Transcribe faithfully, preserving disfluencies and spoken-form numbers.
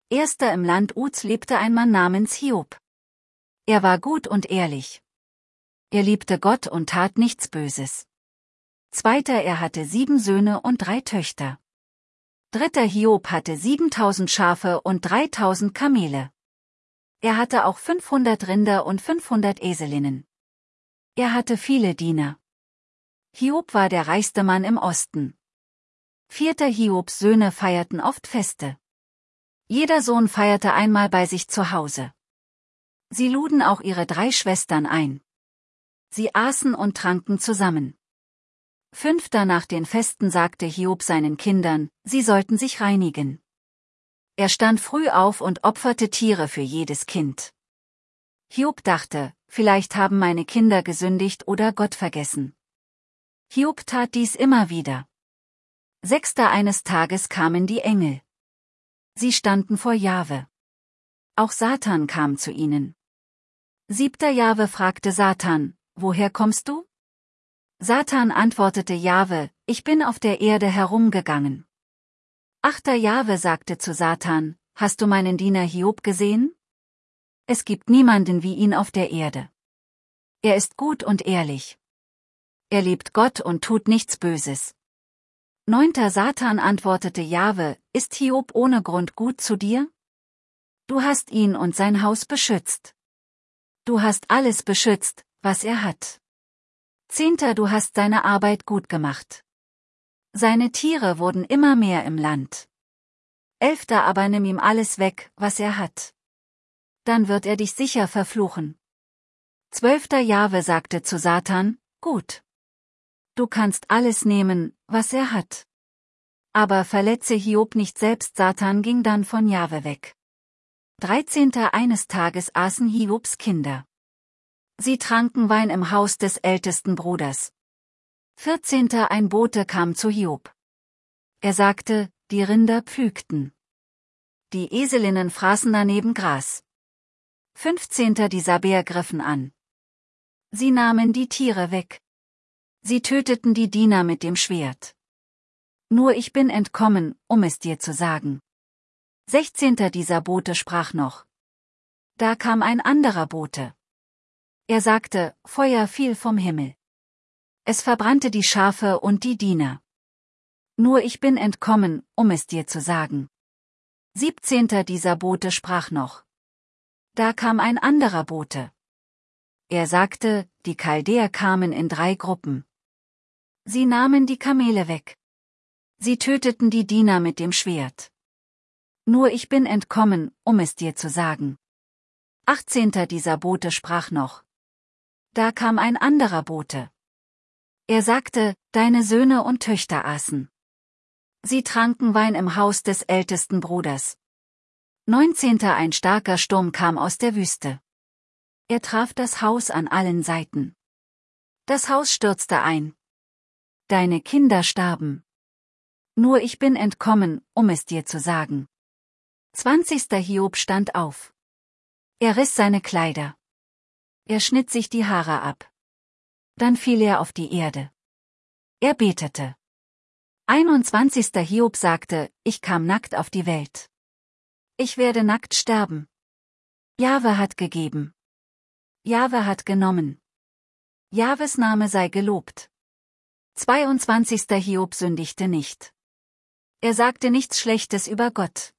Erster im Land Uz lebte ein Mann namens Hiob. Er war gut und ehrlich. Er liebte Gott und tat nichts Böses. Zweiter, er hatte sieben Söhne und drei Töchter. Dritter, Hiob hatte siebentausend Schafe und dreitausend Kamele. Er hatte auch fünfhundert Rinder und fünfhundert Eselinnen. Er hatte viele Diener. Hiob war der reichste Mann im Osten. Vierter, Hiobs Söhne feierten oft Feste. Jeder Sohn feierte einmal bei sich zu Hause. Sie luden auch ihre drei Schwestern ein. Sie aßen und tranken zusammen. Fünfter, nach den Festen sagte Hiob seinen Kindern, sie sollten sich reinigen. Er stand früh auf und opferte Tiere für jedes Kind. Hiob dachte, vielleicht haben meine Kinder gesündigt oder Gott vergessen. Hiob tat dies immer wieder. Sechster, eines Tages kamen die Engel. Sie standen vor Jahwe. Auch Satan kam zu ihnen. Siebter, Jahwe fragte Satan, woher kommst du? Satan antwortete Jahwe, ich bin auf der Erde herumgegangen. Achter, Jahwe sagte zu Satan, hast du meinen Diener Hiob gesehen? Es gibt niemanden wie ihn auf der Erde. Er ist gut und ehrlich. Er liebt Gott und tut nichts Böses. Neunter, Satan antwortete Jahwe, ist Hiob ohne Grund gut zu dir? Du hast ihn und sein Haus beschützt. Du hast alles beschützt, was er hat. Zehnter, du hast seine Arbeit gut gemacht. Seine Tiere wurden immer mehr im Land. Elfter, aber nimm ihm alles weg, was er hat. Dann wird er dich sicher verfluchen. Zwölfter, Jahwe sagte zu Satan, gut. Du kannst alles nehmen, was er hat. Aber verletze Hiob nicht selbst. Satan ging dann von Jahwe weg. Dreizehnter, eines Tages aßen Hiobs Kinder. Sie tranken Wein im Haus des ältesten Bruders. Vierzehnter, ein Bote kam zu Hiob. Er sagte, die Rinder pflügten. Die Eselinnen fraßen daneben Gras. Fünfzehnter, die Saber griffen an. Sie nahmen die Tiere weg. Sie töteten die Diener mit dem Schwert. Nur ich bin entkommen, um es dir zu sagen. Sechzehnter, dieser Bote sprach noch. Da kam ein anderer Bote. Er sagte, Feuer fiel vom Himmel. Es verbrannte die Schafe und die Diener. Nur ich bin entkommen, um es dir zu sagen. Siebzehnter, dieser Bote sprach noch. Da kam ein anderer Bote. Er sagte, die Chaldäer kamen in drei Gruppen. Sie nahmen die Kamele weg. Sie töteten die Diener mit dem Schwert. Nur ich bin entkommen, um es dir zu sagen. Achtzehnter, dieser Bote sprach noch. Da kam ein anderer Bote. Er sagte, deine Söhne und Töchter aßen. Sie tranken Wein im Haus des ältesten Bruders. Neunzehnter, ein starker Sturm kam aus der Wüste. Er traf das Haus an allen Seiten. Das Haus stürzte ein. Deine Kinder starben. Nur ich bin entkommen, um es dir zu sagen. Zwanzigster, Hiob stand auf. Er riss seine Kleider. Er schnitt sich die Haare ab. Dann fiel er auf die Erde. Er betete. Einundzwanzigster, Hiob sagte, ich kam nackt auf die Welt. Ich werde nackt sterben. Jahwe hat gegeben. Jahwe hat genommen. Jahwes Name sei gelobt. Zweiundzwanzigster, Hiob sündigte nicht. Er sagte nichts Schlechtes über Gott.